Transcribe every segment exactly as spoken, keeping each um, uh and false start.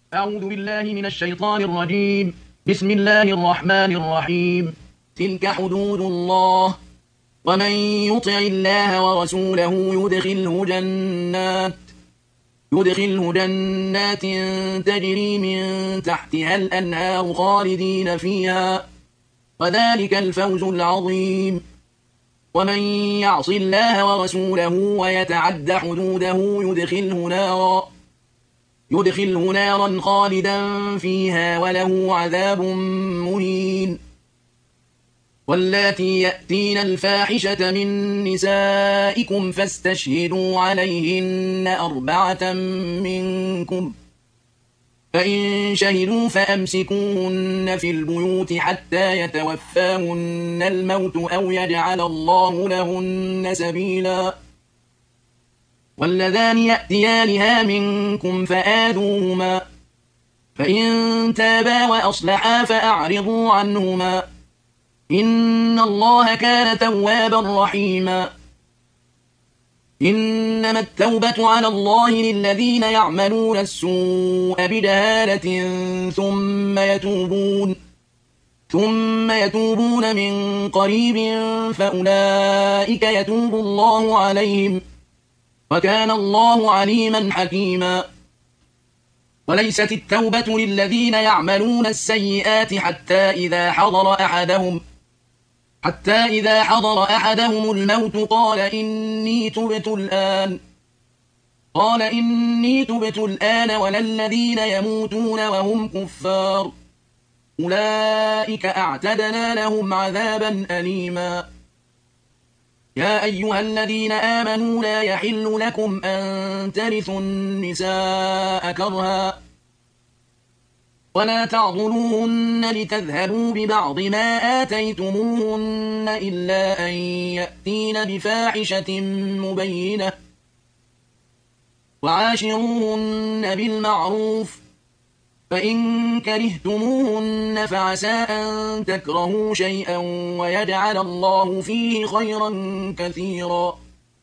أعوذ بالله من الشيطان الرجيم. بسم الله الرحمن الرحيم. تلك حدود الله، ومن يطع الله ورسوله يدخله جنات يدخله جنات تجري من تحتها الأنهار خالدين فيها، وذلك الفوز العظيم. ومن يعص الله ورسوله ويتعد حدوده يدخله نارا يدخله نارا خالدا فيها وله عذاب مهين. واللاتي يأتين الفاحشة من نسائكم فاستشهدوا عليهن أربعة منكم، فإن شهدوا فأمسكوهن في البيوت حتى يتوفاهن الموت أو يجعل الله لهن سبيلا. واللذان يأتيانها منكم فآذوهما، فإن تابا وأصلحا فأعرضوا عنهما، إن الله كان توابا رحيما. إنما التوبة على الله للذين يعملون السوء بجهالة ثم يتوبون ثم يتوبون من قريب فأولئك يتوب الله عليهم، وكان الله عليما حكيما. وليست التوبة للذين يعملون السيئات حتى إذا حضر أحدهم حتى إذا حضر أحدهم الموت قال إني تبت الآن قال إني تبت الآن ولا الذين يموتون وهم كفار، أولئك أعتدنا لهم عذابا أليما. يا أيها الذين آمنوا لا يحل لكم أن ترثوا النساء كرها ولا تعضلوهن لتذهبوا ببعض ما آتيتموهن إلا أن يأتين بفاحشة مبينة، وعاشروهن بالمعروف، فإن كرهتموهن فعسى أن تكرهوا شيئا ويجعل الله فيه خيرا كثيرا.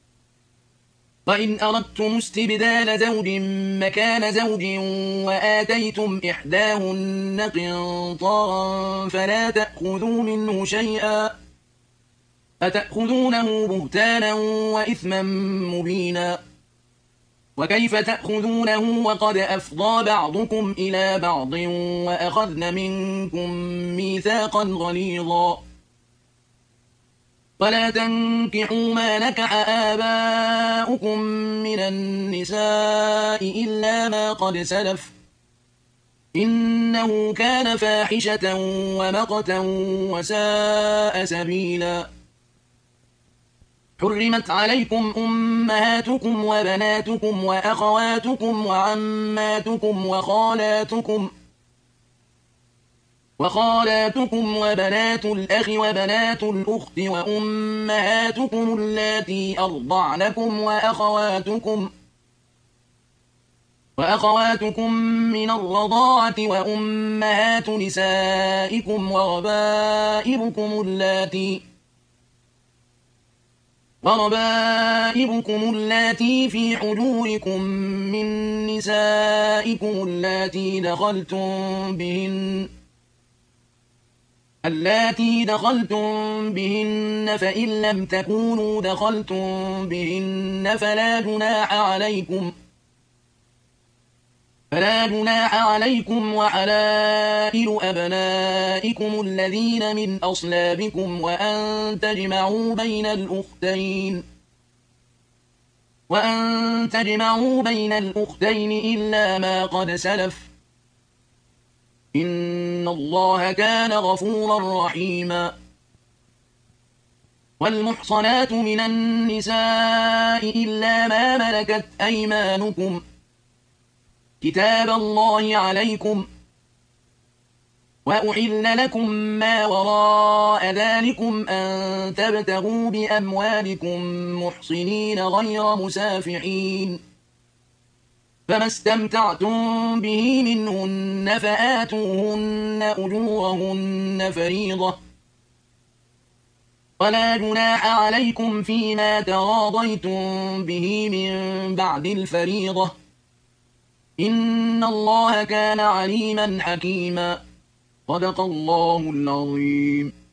وإن أردتم استبدال زوج مكان زوج وآتيتم إحداهن قنطارا فلا تأخذوا منه شيئا، أتأخذونه بهتانا وإثما مبينا. وكيف تأخذونه وقد أفضى بعضكم إلى بعض وأخذن منكم ميثاقا غليظا. ولا تنكحوا ما نكح آباؤكم من النساء إلا ما قد سلف، إنه كان فاحشة ومقتا وساء سبيلا. حرمت عليكم أمهاتكم وبناتكم وأخواتكم وعماتكم وخالاتكم وخالاتكم وبنات الأخ وبنات الأخت وأمهاتكم اللاتي أرضعنكم وأخواتكم وأخواتكم من الرضاعة وأمهات نسائكم وربائبكم اللاتي وربائبكم اللاتي في حجوركم من نسائكم اللاتي دخلتم بهن اللاتي دخلتم بهن فإن لم تكونوا دخلتم بهن فلا جناح عليكم فلا جناح عليكم وحلائل أبنائكم الذين من أصلابكم وأن تجمعوا بين الأختين وأن تجمعوا بين الأختين إلا ما قد سلف، إن الله كان غفورا رحيما. والمحصنات من النساء إلا ما ملكت أيمانكم، كتاب الله عليكم، وأحل لكم ما وراء ذلكم أن تبتغوا بأموالكم محصنين غير مسافحين، فما استمتعتم به منهن فآتوهن أجورهن فريضة، ولا جناح عليكم فيما تراضيتم به من بعد الفريضة، إن الله كان عليما حكيما. صدق الله العظيم.